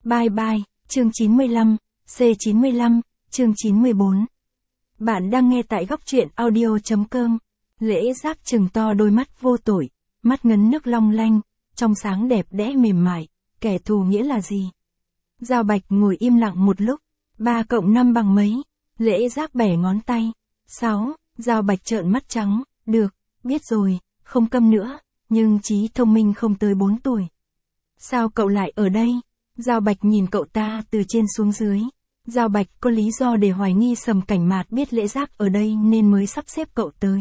Bye bye, chương 95, C95, chương 94. Bạn đang nghe tại góc truyện audio.com. Lễ Giác trừng to đôi mắt vô tội, mắt ngấn nước long lanh, trong sáng đẹp đẽ mềm mại, kẻ thù nghĩa là gì? Giao Bạch ngồi im lặng một lúc, 3 cộng 5 bằng mấy? Lễ Giác bẻ ngón tay. 6, Giao Bạch trợn mắt trắng, được, biết rồi, không câm nữa, nhưng trí thông minh không tới 4 tuổi. Sao cậu lại ở đây? Giao Bạch nhìn cậu ta từ trên xuống dưới. Giao Bạch có lý do để hoài nghi Sầm Cảnh Mạt biết Lễ Giác ở đây nên mới sắp xếp cậu tới.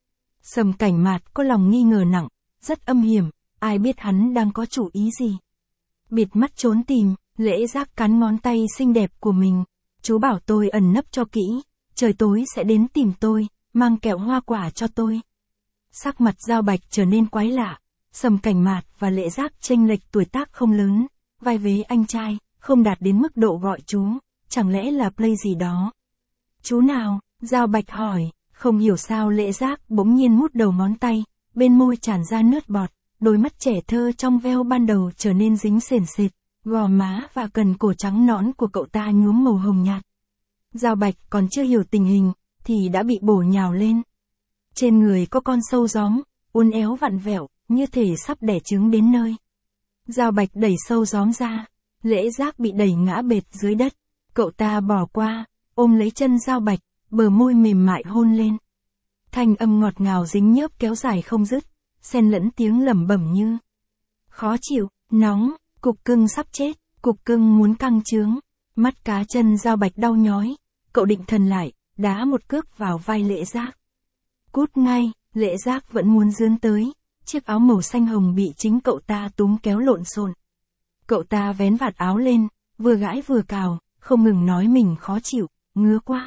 Sầm Cảnh Mạt có lòng nghi ngờ nặng, rất âm hiểm, ai biết hắn đang có chủ ý gì. Bịt mắt trốn tìm, Lễ Giác cắn ngón tay xinh đẹp của mình. Chú bảo tôi ẩn nấp cho kỹ, trời tối sẽ đến tìm tôi, mang kẹo hoa quả cho tôi. Sắc mặt Giao Bạch trở nên quái lạ. Sầm Cảnh Mạt và Lễ Giác chênh lệch tuổi tác không lớn, vai vế anh trai, không đạt đến mức độ gọi chú, chẳng lẽ là play gì đó. Chú nào? Giao Bạch hỏi, không hiểu sao Lễ Giác bỗng nhiên mút đầu ngón tay, bên môi tràn ra nước bọt, đôi mắt trẻ thơ trong veo ban đầu trở nên dính sền sệt, gò má và cần cổ trắng nõn của cậu ta nhuốm màu hồng nhạt. Giao Bạch còn chưa hiểu tình hình, thì đã bị bổ nhào lên. Trên người có con sâu gióm, uốn éo vặn vẹo, như thể sắp đẻ trứng đến nơi. Giao Bạch đẩy sâu gióm ra, Lễ Giác bị đẩy ngã bệt dưới đất. Cậu ta bỏ qua, ôm lấy chân Giao Bạch, bờ môi mềm mại hôn lên. Thanh âm ngọt ngào dính nhớp kéo dài không dứt, xen lẫn tiếng lẩm bẩm như khó chịu, nóng, cục cưng sắp chết, cục cưng muốn căng trướng. Mắt cá chân Giao Bạch đau nhói, cậu định thần lại, đá một cước vào vai Lễ Giác. Cút ngay, Lễ Giác vẫn muốn dướn tới. Chiếc áo màu xanh hồng bị chính cậu ta túm kéo lộn xộn. Cậu ta vén vạt áo lên, vừa gãi vừa cào, không ngừng nói mình khó chịu, ngứa quá.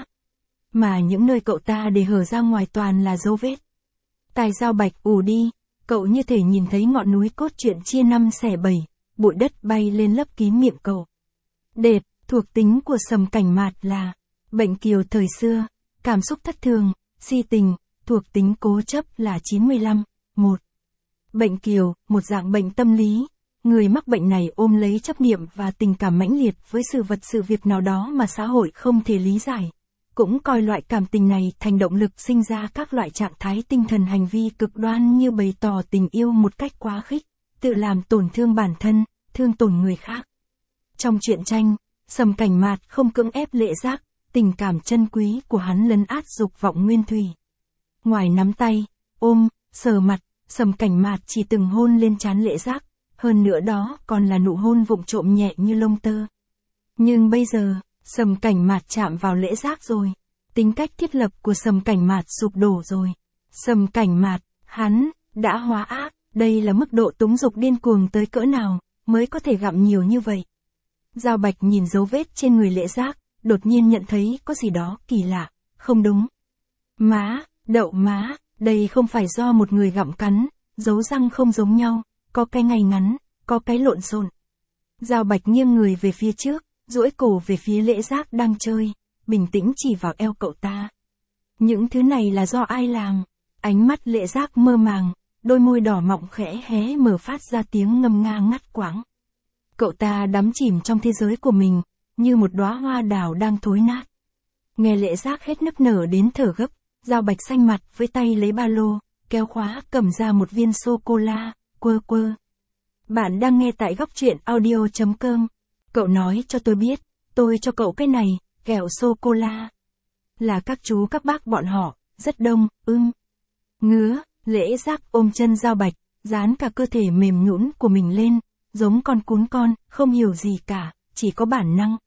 Mà những nơi cậu ta để hở ra ngoài toàn là dấu vết. Tai Giao Bạch ù đi, cậu như thể nhìn thấy ngọn núi cốt truyện chia 5 xẻ 7, bụi đất bay lên lấp kín miệng cậu. Đệt, thuộc tính của Sầm Cảnh Mạt là bệnh kiều thời xưa, cảm xúc thất thường, si tình, thuộc tính cố chấp là 95, 1. Bệnh kiều, một dạng bệnh tâm lý. Người mắc bệnh này ôm lấy chấp niệm và tình cảm mãnh liệt với sự vật sự việc nào đó mà xã hội không thể lý giải. Cũng coi loại cảm tình này thành động lực sinh ra các loại trạng thái tinh thần hành vi cực đoan như bày tỏ tình yêu một cách quá khích, tự làm tổn thương bản thân, thương tổn người khác. Trong truyện tranh, Sầm Cảnh Mạt không cưỡng ép Lễ Giác, tình cảm chân quý của hắn lấn át dục vọng nguyên thủy. Ngoài nắm tay, ôm, sờ mặt, Sầm Cảnh Mạt chỉ từng hôn lên trán Lễ Giác, hơn nữa đó còn là nụ hôn vụng trộm nhẹ như lông tơ. Nhưng bây giờ, Sầm Cảnh Mạt chạm vào Lễ Giác rồi. Tính cách thiết lập của Sầm Cảnh Mạt sụp đổ rồi. Sầm Cảnh Mạt, hắn, đã hóa ác, đây là mức độ túng dục điên cuồng tới cỡ nào, mới có thể gặm nhiều như vậy. Giao Bạch nhìn dấu vết trên người Lễ Giác, đột nhiên nhận thấy có gì đó kỳ lạ, không đúng. Má, đậu má. Đây không phải do một người gặm cắn, dấu răng không giống nhau, có cái ngay ngắn, có cái lộn xộn. Giao Bạch nghiêng người về phía trước, duỗi cổ về phía Lễ Giác đang chơi, bình tĩnh chỉ vào eo cậu ta. Những thứ này là do ai làm? Ánh mắt Lễ Giác mơ màng, đôi môi đỏ mọng khẽ hé mở phát ra tiếng ngâm nga ngắt quãng. Cậu ta đắm chìm trong thế giới của mình, như một đóa hoa đào đang thối nát. Nghe Lễ Giác hết nức nở đến thở gấp. Giao Bạch xanh mặt với tay lấy ba lô, kéo khóa cầm ra một viên sô-cô-la, quơ quơ. Bạn đang nghe tại góc truyện audio.com. Cậu nói cho tôi biết, tôi cho cậu cái này, kẹo sô-cô-la. Là các chú các bác bọn họ, rất đông, Ngứa, Lễ Giác ôm chân Giao Bạch, dán cả cơ thể mềm nhũn của mình lên, giống con cún con, không hiểu gì cả, chỉ có bản năng.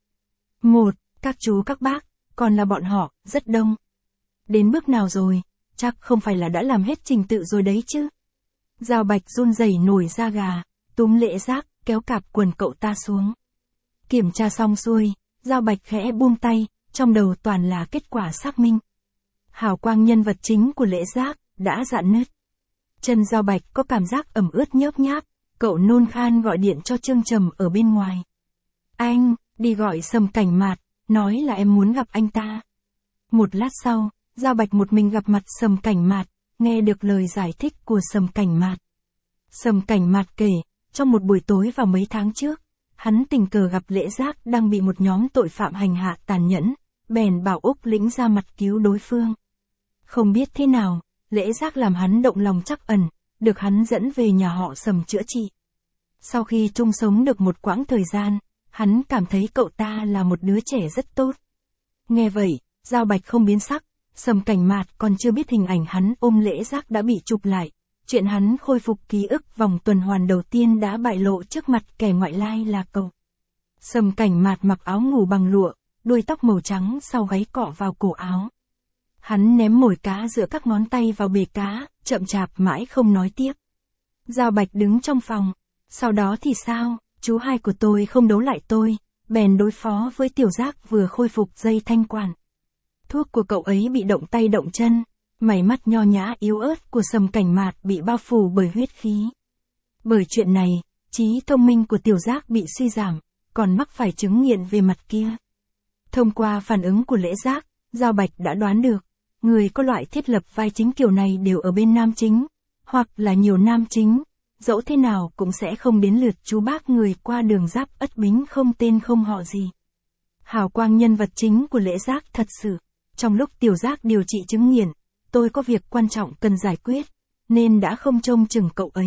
Các chú các bác, còn là bọn họ, rất đông. Đến bước nào rồi, chắc không phải là đã làm hết trình tự rồi đấy chứ. Giao Bạch run rẩy nổi da gà, túm Lễ Giác, kéo cạp quần cậu ta xuống. Kiểm tra xong xuôi, Giao Bạch khẽ buông tay, trong đầu toàn là kết quả xác minh. Hào quang nhân vật chính của Lễ Giác đã rạn nứt. Chân Giao Bạch có cảm giác ẩm ướt nhớp nháp, cậu nôn khan gọi điện cho Trương Trầm ở bên ngoài. Anh, đi gọi Sầm Cảnh Mạt, nói là em muốn gặp anh ta. Một lát sau, Giao Bạch một mình gặp mặt Sầm Cảnh Mạt, nghe được lời giải thích của Sầm Cảnh Mạt. Sầm Cảnh Mạt kể, trong một buổi tối vào mấy tháng trước, hắn tình cờ gặp Lễ Giác đang bị một nhóm tội phạm hành hạ tàn nhẫn, bèn bảo Úc Lĩnh ra mặt cứu đối phương. Không biết thế nào, Lễ Giác làm hắn động lòng trắc ẩn, được hắn dẫn về nhà họ Sầm chữa trị. Sau khi chung sống được một quãng thời gian, hắn cảm thấy cậu ta là một đứa trẻ rất tốt. Nghe vậy, Dao Bạch không biến sắc, Sầm Cảnh Mạt còn chưa biết hình ảnh hắn ôm Lễ Giác đã bị chụp lại. Chuyện hắn khôi phục ký ức vòng tuần hoàn đầu tiên đã bại lộ trước mặt kẻ ngoại lai là cậu. Sầm Cảnh Mạt mặc áo ngủ bằng lụa, đuôi tóc màu trắng sau gáy cọ vào cổ áo. Hắn ném mồi cá giữa các ngón tay vào bể cá, chậm chạp mãi không nói tiếp. Dao Bạch đứng trong phòng. Sau đó thì sao, chú hai của tôi không đấu lại tôi, bèn đối phó với Tiểu Giác vừa khôi phục dây thanh quản. Thuốc của cậu ấy bị động tay động chân, mày mắt nho nhã yếu ớt của Sầm Cảnh Mạt bị bao phủ bởi huyết khí. Bởi chuyện này, trí thông minh của Tiểu Giác bị suy giảm, còn mắc phải chứng nghiện về mặt kia. Thông qua phản ứng của Lễ Giác, Dao Bạch đã đoán được, người có loại thiết lập vai chính kiểu này đều ở bên nam chính, hoặc là nhiều nam chính, dẫu thế nào cũng sẽ không đến lượt chú bác người qua đường Giáp Ất Bính không tên không họ gì. Hào quang nhân vật chính của Lễ Giác thật sự, trong lúc Tiểu Giác điều trị chứng nghiện, tôi có việc quan trọng cần giải quyết, nên đã không trông chừng cậu ấy.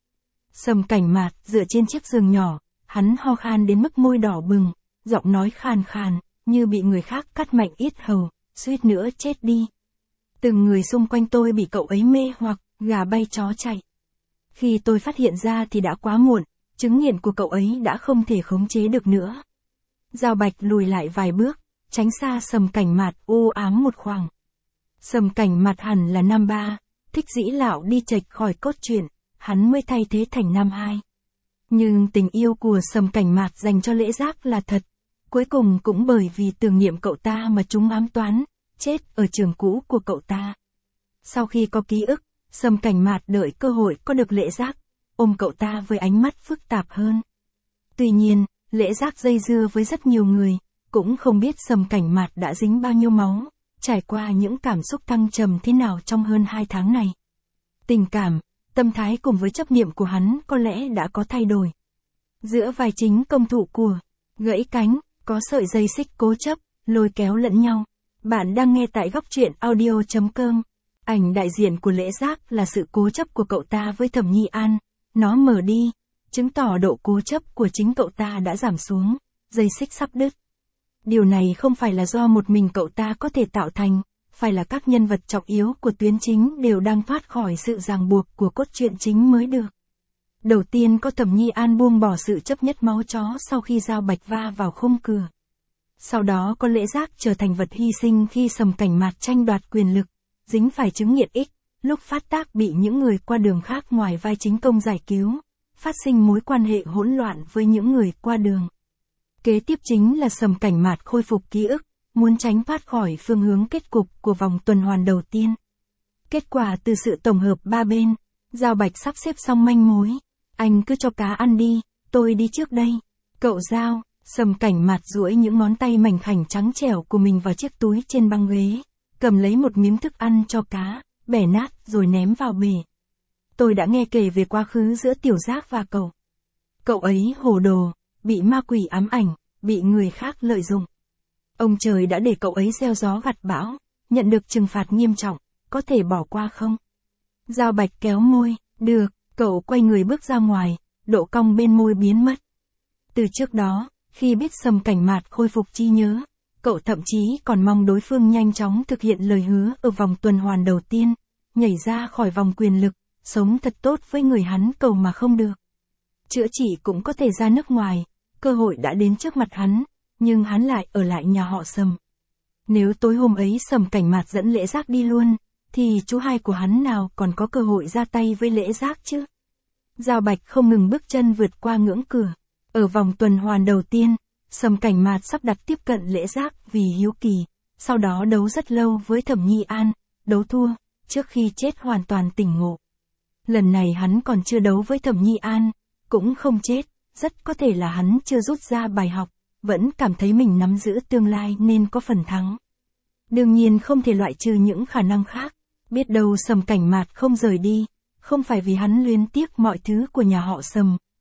Sầm Cảnh Mạt dựa trên chiếc giường nhỏ, hắn ho khan đến mức môi đỏ bừng, giọng nói khàn khàn, như bị người khác cắt mạnh yết hầu, suýt nữa chết đi. Từng người xung quanh tôi bị cậu ấy mê hoặc, gà bay chó chạy. Khi tôi phát hiện ra thì đã quá muộn, chứng nghiện của cậu ấy đã không thể khống chế được nữa. Dao Bạch lùi lại vài bước, tránh xa Sầm Cảnh Mạt u ám một khoảng. Sầm Cảnh Mạt hẳn là nam ba, thích dĩ lạo đi chệch khỏi cốt truyện, hắn mới thay thế thành nam hai. Nhưng tình yêu của Sầm Cảnh Mạt dành cho Lễ Giác là thật, cuối cùng cũng bởi vì tưởng niệm cậu ta mà chúng ám toán, chết ở trường cũ của cậu ta. Sau khi có ký ức, Sầm Cảnh Mạt đợi cơ hội có được Lễ Giác, ôm cậu ta với ánh mắt phức tạp hơn. Tuy nhiên, Lễ Giác dây dưa với rất nhiều người, cũng không biết Sầm Cảnh Mạt đã dính bao nhiêu máu, trải qua những cảm xúc thăng trầm thế nào trong hơn 2 tháng này. Tình cảm, tâm thái cùng với chấp niệm của hắn có lẽ đã có thay đổi. Giữa vai chính công thủ của gãy cánh, có sợi dây xích cố chấp, lôi kéo lẫn nhau. Bạn đang nghe tại góc truyện audio.com. Ảnh đại diện của Lễ Giác là sự cố chấp của cậu ta với Thẩm Nhi An. Nó mở đi, chứng tỏ độ cố chấp của chính cậu ta đã giảm xuống, dây xích sắp đứt. Điều này không phải là do một mình cậu ta có thể tạo thành, phải là các nhân vật trọng yếu của tuyến chính đều đang thoát khỏi sự ràng buộc của cốt truyện chính mới được. Đầu tiên có Thẩm Nhi An buông bỏ sự chấp nhất máu chó sau khi Dao Bạch va vào khung cửa. Sau đó có Lễ Giác trở thành vật hy sinh khi Sầm Cảnh Mạt tranh đoạt quyền lực, dính phải chứng nghiện X, lúc phát tác bị những người qua đường khác ngoài vai chính công giải cứu, phát sinh mối quan hệ hỗn loạn với những người qua đường. Kế tiếp chính là Sầm Cảnh Mạt khôi phục ký ức, muốn tránh thoát khỏi phương hướng kết cục của vòng tuần hoàn đầu tiên. Kết quả từ sự tổng hợp ba bên, Dao Bạch sắp xếp xong manh mối. Anh cứ cho cá ăn đi, tôi đi trước đây. Cậu Dao, Sầm Cảnh Mạt duỗi những ngón tay mảnh khảnh trắng trẻo của mình vào chiếc túi trên băng ghế, cầm lấy một miếng thức ăn cho cá, bẻ nát rồi ném vào bể. Tôi đã nghe kể về quá khứ giữa Tiểu Giác và cậu. Cậu ấy hồ đồ, bị ma quỷ ám ảnh, bị người khác lợi dụng. Ông trời đã để cậu ấy gieo gió gặt bão, nhận được trừng phạt nghiêm trọng, có thể bỏ qua không? Dao Bạch kéo môi, được, cậu quay người bước ra ngoài, độ cong bên môi biến mất. Từ trước đó, khi biết Sầm Cảnh Mạt khôi phục trí nhớ, cậu thậm chí còn mong đối phương nhanh chóng thực hiện lời hứa ở vòng tuần hoàn đầu tiên, nhảy ra khỏi vòng quyền lực, sống thật tốt với người hắn cầu mà không được. Chữa trị cũng có thể ra nước ngoài, cơ hội đã đến trước mặt hắn, nhưng hắn lại ở lại nhà họ Sầm. Nếu tối hôm ấy Sầm Cảnh Mạt dẫn Lễ Giác đi luôn, thì chú hai của hắn nào còn có cơ hội ra tay với Lễ Giác chứ? Dao Bạch không ngừng bước chân vượt qua ngưỡng cửa. Ở vòng tuần hoàn đầu tiên, Sầm Cảnh Mạt sắp đặt tiếp cận Lễ Giác vì hiếu kỳ, sau đó đấu rất lâu với Thẩm Nhi An, đấu thua, trước khi chết hoàn toàn tỉnh ngộ. Lần này hắn còn chưa đấu với Thẩm Nhi An, cũng không chết, rất có thể là hắn chưa rút ra bài học, vẫn cảm thấy mình nắm giữ tương lai nên có phần thắng. Đương nhiên không thể loại trừ những khả năng khác, biết đâu Sầm Cảnh Mạt không rời đi, không phải vì hắn luyến tiếc mọi thứ của nhà họ Sầm,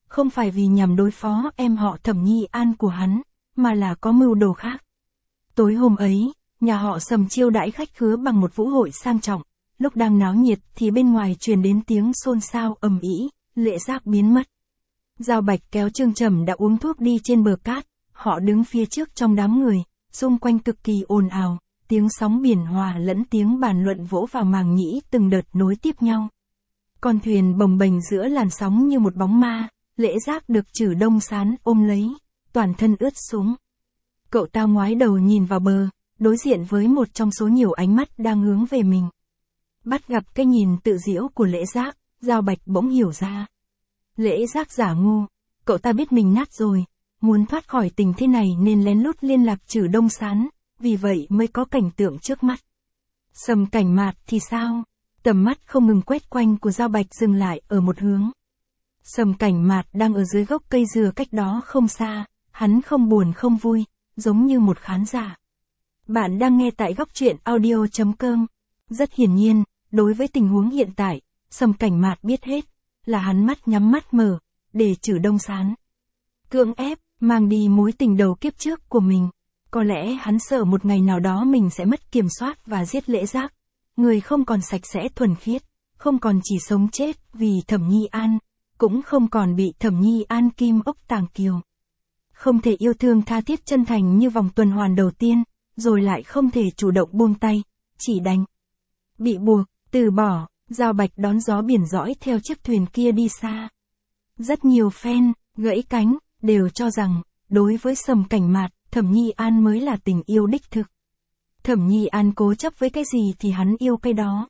không phải vì nhằm đối phó em họ Thẩm Nhi An của hắn, mà là có mưu đồ khác. Tối hôm ấy, nhà họ Sầm chiêu đãi khách khứa bằng một vũ hội sang trọng, lúc đang náo nhiệt thì bên ngoài truyền đến tiếng xôn xao ầm ĩ, Lễ Giác biến mất. Giao Bạch kéo Trương Trầm đã uống thuốc đi trên bờ cát, họ đứng phía trước trong đám người, xung quanh cực kỳ ồn ào, tiếng sóng biển hòa lẫn tiếng bàn luận vỗ vào màng nhĩ từng đợt nối tiếp nhau. Con thuyền bồng bềnh giữa làn sóng như một bóng ma, Lễ Giác được Trử Đông Sán ôm lấy, toàn thân ướt sũng. Cậu ta ngoái đầu nhìn vào bờ, đối diện với một trong số nhiều ánh mắt đang hướng về mình. Bắt gặp cái nhìn tự giễu của Lễ Giác, Giao Bạch bỗng hiểu ra. Lễ Giác giả ngu, cậu ta biết mình nát rồi, muốn thoát khỏi tình thế này nên lén lút liên lạc Trử Đông Sán, vì vậy mới có cảnh tượng trước mắt. Sầm Cảnh Mạt thì sao? Tầm mắt không ngừng quét quanh của Giao Bạch dừng lại ở một hướng. Sầm Cảnh Mạt đang ở dưới gốc cây dừa cách đó không xa, hắn không buồn không vui, giống như một khán giả. Bạn đang nghe tại góc truyện audio.com. Rất hiển nhiên, đối với tình huống hiện tại, Sầm Cảnh Mạt biết hết, là hắn mắt nhắm mắt mở, để Trử Đông Sán cưỡng ép, mang đi mối tình đầu kiếp trước của mình. Có lẽ hắn sợ một ngày nào đó mình sẽ mất kiểm soát và giết Lễ Giác. Người không còn sạch sẽ thuần khiết, không còn chỉ sống chết vì Thẩm Nhi An, cũng không còn bị Thẩm Nhi An kim ốc tàng kiều. Không thể yêu thương tha thiết chân thành như vòng tuần hoàn đầu tiên, rồi lại không thể chủ động buông tay, chỉ đành bị buộc, từ bỏ. Giao Bạch đón gió biển dõi theo chiếc thuyền kia đi xa. Rất nhiều fan, gãy cánh, đều cho rằng, đối với Sầm Cảnh Mạt, Thẩm Nhi An mới là tình yêu đích thực. Thẩm Nhi An cố chấp với cái gì thì hắn yêu cái đó.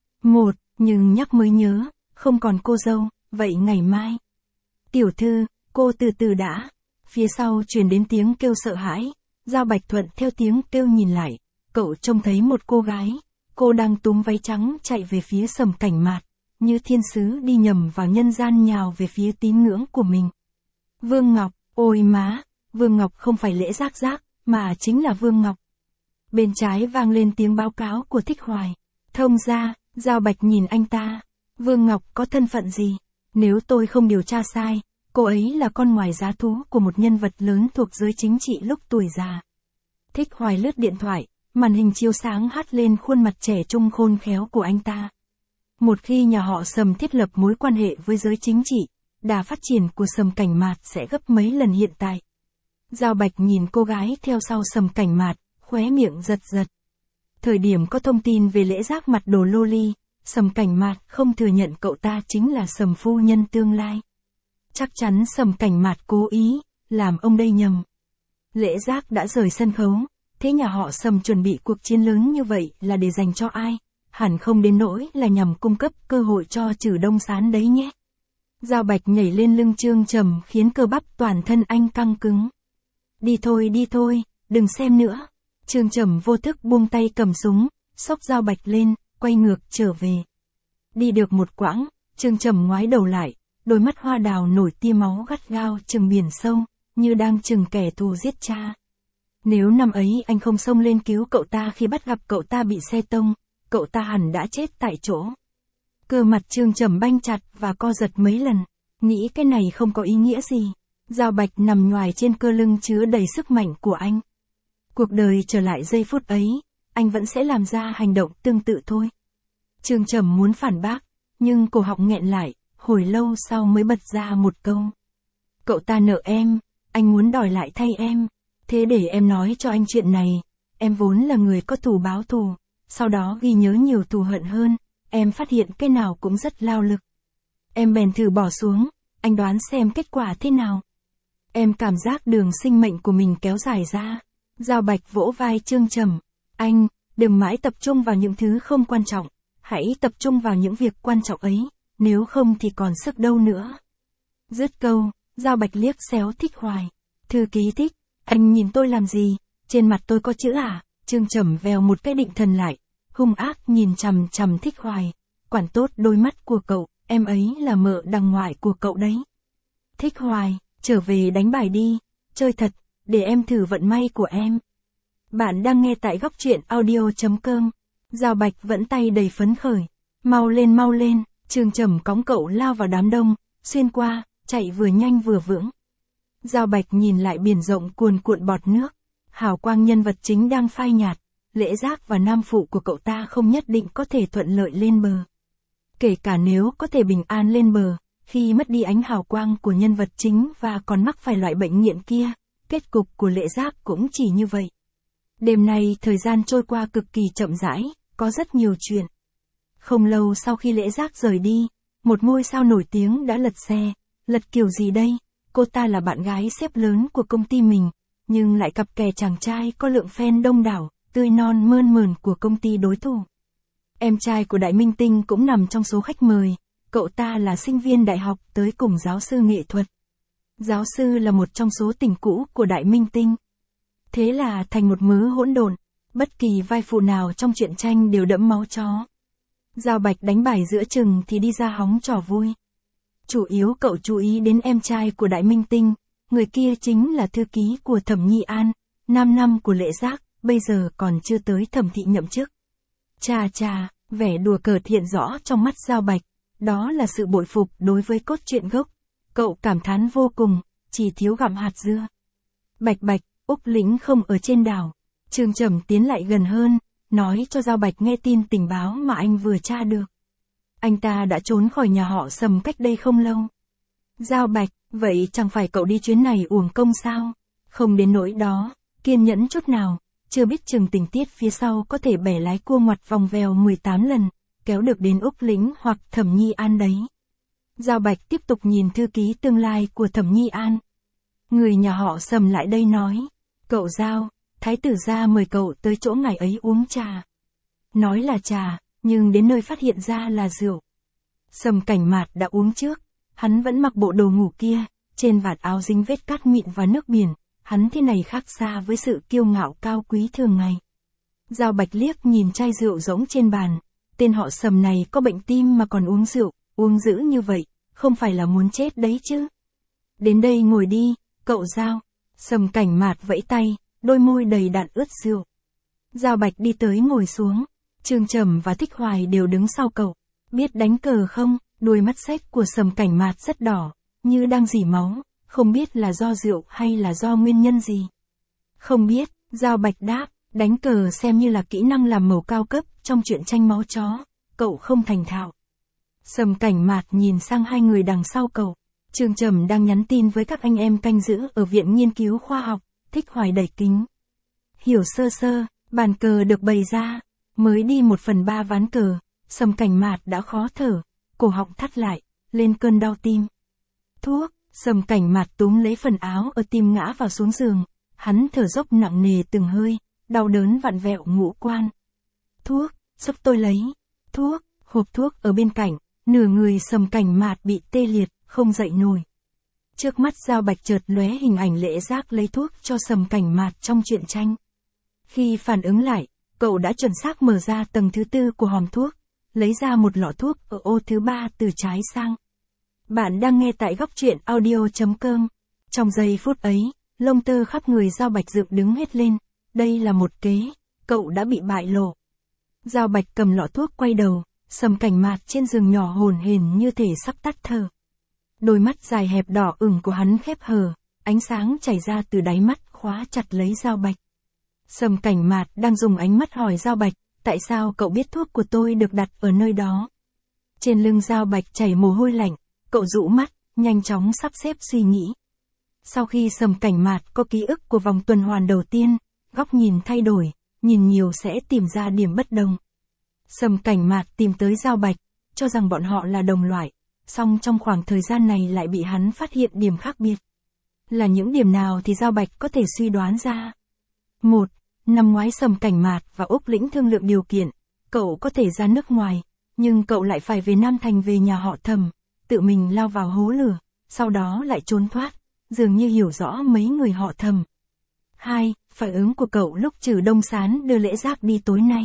Nhưng nhắc mới nhớ, không còn cô dâu, vậy ngày mai. Tiểu thư, cô từ từ đã. Phía sau truyền đến tiếng kêu sợ hãi, Giao Bạch thuận theo tiếng kêu nhìn lại, cậu trông thấy một cô gái. Cô đang túm váy trắng chạy về phía Sầm Cảnh Mạt, như thiên sứ đi nhầm vào nhân gian nhào về phía tín ngưỡng của mình. Vương Ngọc, ôi má, Vương Ngọc không phải Lễ Giác Giác, mà chính là Vương Ngọc. Bên trái vang lên tiếng báo cáo của Thích Hoài. Thông ra, Giao Bạch nhìn anh ta. Vương Ngọc có thân phận gì? Nếu tôi không điều tra sai, cô ấy là con ngoài giá thú của một nhân vật lớn thuộc giới chính trị lúc tuổi già. Thích Hoài lướt điện thoại. Màn hình chiếu sáng hắt lên khuôn mặt trẻ trung khôn khéo của anh ta. Một khi nhà họ Sầm thiết lập mối quan hệ với giới chính trị, đà phát triển của Sầm Cảnh Mạt sẽ gấp mấy lần hiện tại. Giao Bạch nhìn cô gái theo sau Sầm Cảnh Mạt, khóe miệng giật giật. Thời điểm có thông tin về Lễ Giác mặt đồ loli, Sầm Cảnh Mạt không thừa nhận cậu ta chính là Sầm phu nhân tương lai. Chắc chắn Sầm Cảnh Mạt cố ý, làm ông đây nhầm. Lễ Giác đã rời sân khấu. Thế nhà họ Sầm chuẩn bị cuộc chiến lớn như vậy là để dành cho ai? Hẳn không đến nỗi là nhằm cung cấp cơ hội cho Trử Đông Sán đấy nhé. Giao Bạch nhảy lên lưng Trương Trầm khiến cơ bắp toàn thân anh căng cứng. Đi thôi, đừng xem nữa. Trương Trầm vô thức buông tay cầm súng, xốc Giao Bạch lên, quay ngược trở về. Đi được một quãng, Trương Trầm ngoái đầu lại, đôi mắt hoa đào nổi tia máu gắt gao chừng biển sâu, như đang chừng kẻ thù giết cha. Nếu năm ấy anh không xông lên cứu cậu ta khi bắt gặp cậu ta bị xe tông, cậu ta hẳn đã chết tại chỗ. Cơ mặt Trương Trầm banh chặt và co giật mấy lần, nghĩ cái này không có ý nghĩa gì. Giao Bạch nằm nhoài trên cơ lưng chứa đầy sức mạnh của anh. Cuộc đời trở lại giây phút ấy, anh vẫn sẽ làm ra hành động tương tự thôi. Trương Trầm muốn phản bác, nhưng cổ họng nghẹn lại, hồi lâu sau mới bật ra một câu. Cậu ta nợ em, anh muốn đòi lại thay em. Thế để em nói cho anh chuyện này, em vốn là người có thù báo thù, sau đó ghi nhớ nhiều thù hận hơn, em phát hiện cái nào cũng rất lao lực. Em bèn thử bỏ xuống, anh đoán xem kết quả thế nào. Em cảm giác đường sinh mệnh của mình kéo dài ra. Giao Bạch vỗ vai Trương Trầm, anh, đừng mãi tập trung vào những thứ không quan trọng, hãy tập trung vào những việc quan trọng ấy, nếu không thì còn sức đâu nữa. Dứt câu, Giao Bạch liếc xéo Thích Hoài. Thư ký Thích, anh nhìn tôi làm gì, trên mặt tôi có chữ à? Trương Trầm vèo một cái định thần lại, hung ác nhìn chằm chằm Thích Hoài. Quản tốt đôi mắt của cậu, em ấy là mợ đằng ngoại của cậu đấy. Thích Hoài, trở về đánh bài đi, chơi thật, để em thử vận may của em. Bạn đang nghe tại góc truyện audio.com. Giao Bạch vẫn tay đầy phấn khởi. Mau lên, Trương Trầm cõng cậu lao vào đám đông, xuyên qua, chạy vừa nhanh vừa vững. Giao Bạch nhìn lại biển rộng cuồn cuộn bọt nước, hào quang nhân vật chính đang phai nhạt, Lễ Giác và nam phụ của cậu ta không nhất định có thể thuận lợi lên bờ. Kể cả nếu có thể bình an lên bờ, khi mất đi ánh hào quang của nhân vật chính và còn mắc phải loại bệnh nghiện kia, kết cục của Lễ Giác cũng chỉ như vậy. Đêm nay thời gian trôi qua cực kỳ chậm rãi, có rất nhiều chuyện. Không lâu sau khi Lễ Giác rời đi, một ngôi sao nổi tiếng đã lật xe. Lật kiểu gì đây? Cô ta là bạn gái sếp lớn của công ty mình, nhưng lại cặp kè chàng trai có lượng fan đông đảo, tươi non mơn mởn của công ty đối thủ. Em trai của Đại Minh Tinh cũng nằm trong số khách mời, cậu ta là sinh viên đại học tới cùng giáo sư nghệ thuật. Giáo sư là một trong số tình cũ của Đại Minh Tinh. Thế là thành một mớ hỗn độn, bất kỳ vai phụ nào trong truyện tranh đều đẫm máu chó. Giao Bạch đánh bài giữa chừng thì đi ra hóng trò vui. Chủ yếu cậu chú ý đến em trai của Đại Minh Tinh, người kia chính là thư ký của Thẩm Nhi An, 5 năm của Lễ Giác, bây giờ còn chưa tới thẩm thị nhậm chức. Chà chà, vẻ đùa cợt hiện rõ trong mắt Giao Bạch, đó là sự bội phục đối với cốt truyện gốc. Cậu cảm thán vô cùng, chỉ thiếu gặm hạt dưa. Bạch Bạch, Úc Lĩnh không ở trên đảo. Trương Trầm tiến lại gần hơn, nói cho Giao Bạch nghe tin tình báo mà anh vừa tra được. Anh ta đã trốn khỏi nhà họ Sầm cách đây không lâu. Giao Bạch, vậy chẳng phải cậu đi chuyến này uổng công sao? Không đến nỗi đó, kiên nhẫn chút nào, chưa biết chừng tình tiết phía sau có thể bẻ lái cua ngoặt vòng vèo 18 lần, kéo được đến Úc Lĩnh hoặc Thẩm Nhi An đấy. Giao Bạch tiếp tục nhìn thư ký tương lai của Thẩm Nhi An. Người nhà họ Sầm lại đây nói, cậu Giao, thái tử gia mời cậu tới chỗ ngài ấy uống trà. Nói là trà, nhưng đến nơi phát hiện ra là rượu. Sầm Cảnh Mạt đã uống trước, hắn vẫn mặc bộ đồ ngủ kia, trên vạt áo dính vết cát mịn và nước biển, hắn thế này khác xa với sự kiêu ngạo cao quý thường ngày. Giao Bạch liếc nhìn chai rượu rỗng trên bàn, tên họ Sầm này có bệnh tim mà còn uống rượu, uống dữ như vậy, không phải là muốn chết đấy chứ. Đến đây ngồi đi, cậu Giao. Sầm Cảnh Mạt vẫy tay, đôi môi đầy đặn ướt rượu. Giao Bạch đi tới ngồi xuống, Trương Trầm và Thích Hoài đều đứng sau cậu. Biết đánh cờ không? Đôi mắt xếch của Sầm Cảnh Mạt rất đỏ, như đang rỉ máu, không biết là do rượu hay là do nguyên nhân gì. Không biết, Giao Bạch đáp, đánh cờ xem như là kỹ năng làm màu cao cấp trong truyện tranh máu chó, cậu không thành thạo. Sầm Cảnh Mạt nhìn sang hai người đằng sau cậu. Trương Trầm đang nhắn tin với các anh em canh giữ ở Viện Nghiên cứu Khoa học, Thích Hoài đẩy kính. Hiểu sơ sơ, bàn cờ được bày ra, mới đi 1/3 ván cờ, Sầm Cảnh Mạt đã khó thở, cổ họng thắt lại, lên cơn đau tim. Thuốc, Sầm Cảnh Mạt túm lấy phần áo ở tim ngã vào xuống giường, hắn thở dốc nặng nề từng hơi, đau đớn vặn vẹo ngũ quan. Thuốc, giúp tôi lấy. Thuốc, hộp thuốc ở bên cạnh, nửa người Sầm Cảnh Mạt bị tê liệt, không dậy nổi. Trước mắt Giao Bạch chợt lóe hình ảnh Lễ Giác lấy thuốc cho Sầm Cảnh Mạt trong truyện tranh. Khi phản ứng lại, cậu đã chuẩn xác mở ra tầng thứ 4 của hòm thuốc, lấy ra một lọ thuốc ở ô thứ 3 từ trái sang. Bạn đang nghe tại góc truyện audio.com. Trong giây phút ấy, lông tơ khắp người Giao Bạch dựng đứng hết lên. Đây là một kế, cậu đã bị bại lộ. Giao Bạch cầm lọ thuốc quay đầu, Sầm Cảnh Mạt trên giường nhỏ hổn hển như thể sắp tắt thở. Đôi mắt dài hẹp đỏ ửng của hắn khép hờ, ánh sáng chảy ra từ đáy mắt khóa chặt lấy Giao Bạch. Sầm Cảnh Mạt đang dùng ánh mắt hỏi Giao Bạch, tại sao cậu biết thuốc của tôi được đặt ở nơi đó? Trên lưng Giao Bạch chảy mồ hôi lạnh, cậu rũ mắt, nhanh chóng sắp xếp suy nghĩ. Sau khi Sầm Cảnh Mạt có ký ức của vòng tuần hoàn đầu tiên, góc nhìn thay đổi, nhìn nhiều sẽ tìm ra điểm bất đồng. Sầm Cảnh Mạt tìm tới Giao Bạch, cho rằng bọn họ là đồng loại, song trong khoảng thời gian này lại bị hắn phát hiện điểm khác biệt. Là những điểm nào thì Giao Bạch có thể suy đoán ra. 1. Năm ngoái Sầm Cảnh Mạt và Úc Lĩnh thương lượng điều kiện, cậu có thể ra nước ngoài, nhưng cậu lại phải về Nam Thành về nhà họ Thẩm, tự mình lao vào hố lửa, sau đó lại trốn thoát, dường như hiểu rõ mấy người họ Thẩm. 2. Phản ứng của cậu lúc Trừ Đông Sán đưa Lễ Giác đi tối nay.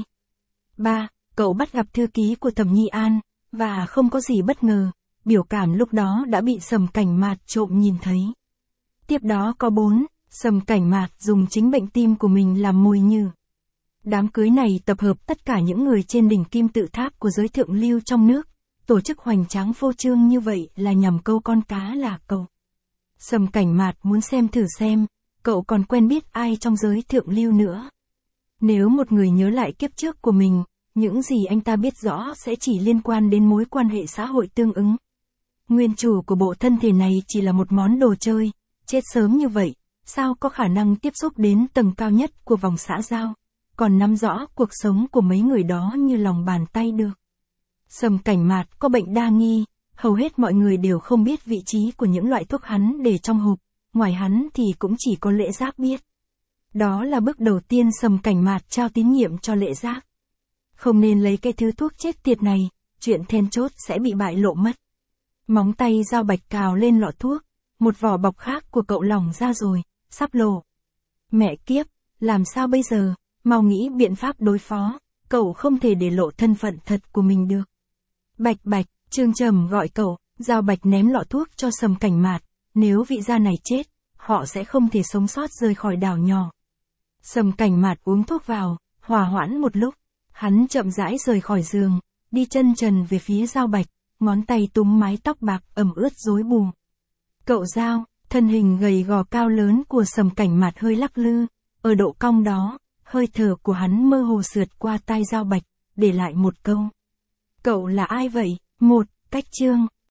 3. Cậu bắt gặp thư ký của Thẩm Nhi An, và không có gì bất ngờ, biểu cảm lúc đó đã bị Sầm Cảnh Mạt trộm nhìn thấy. Tiếp đó có 4. Sầm Cảnh Mạt dùng chính bệnh tim của mình làm mồi nhử. Đám cưới này tập hợp tất cả những người trên đỉnh kim tự tháp của giới thượng lưu trong nước, tổ chức hoành tráng phô trương như vậy là nhằm câu con cá là cậu. Sầm Cảnh Mạt muốn xem thử xem, cậu còn quen biết ai trong giới thượng lưu nữa. Nếu một người nhớ lại kiếp trước của mình, những gì anh ta biết rõ sẽ chỉ liên quan đến mối quan hệ xã hội tương ứng. Nguyên chủ của bộ thân thể này chỉ là một món đồ chơi, chết sớm như vậy, sao có khả năng tiếp xúc đến tầng cao nhất của vòng xã giao, còn nắm rõ cuộc sống của mấy người đó như lòng bàn tay được. Sầm Cảnh Mạt có bệnh đa nghi, hầu hết mọi người đều không biết vị trí của những loại thuốc hắn để trong hộp, ngoài hắn thì cũng chỉ có Lễ Giác biết. Đó là bước đầu tiên Sầm Cảnh Mạt trao tín nhiệm cho Lễ Giác. Không nên lấy cái thứ thuốc chết tiệt này, chuyện then chốt sẽ bị bại lộ mất. Móng tay Dao Bạch cào lên lọ thuốc, một vỏ bọc khác của cậu lỏng ra rồi, sắp lộ. Mẹ kiếp, làm sao bây giờ, mau nghĩ biện pháp đối phó, cậu không thể để lộ thân phận thật của mình được. Bạch Bạch, Trương Trầm gọi cậu, Dao Bạch ném lọ thuốc cho Sầm Cảnh Mạt, nếu vị gia này chết, họ sẽ không thể sống sót rời khỏi đảo nhỏ. Sầm Cảnh Mạt uống thuốc vào, hòa hoãn một lúc, hắn chậm rãi rời khỏi giường, đi chân trần về phía Dao Bạch, ngón tay túm mái tóc bạc ẩm ướt rối bù. Cậu Dao, thân hình gầy gò cao lớn của Sầm Cảnh Mạt hơi lắc lư, ở độ cong đó, hơi thở của hắn mơ hồ sượt qua tai Dao Bạch, để lại một câu. Cậu là ai vậy? Cách Chương.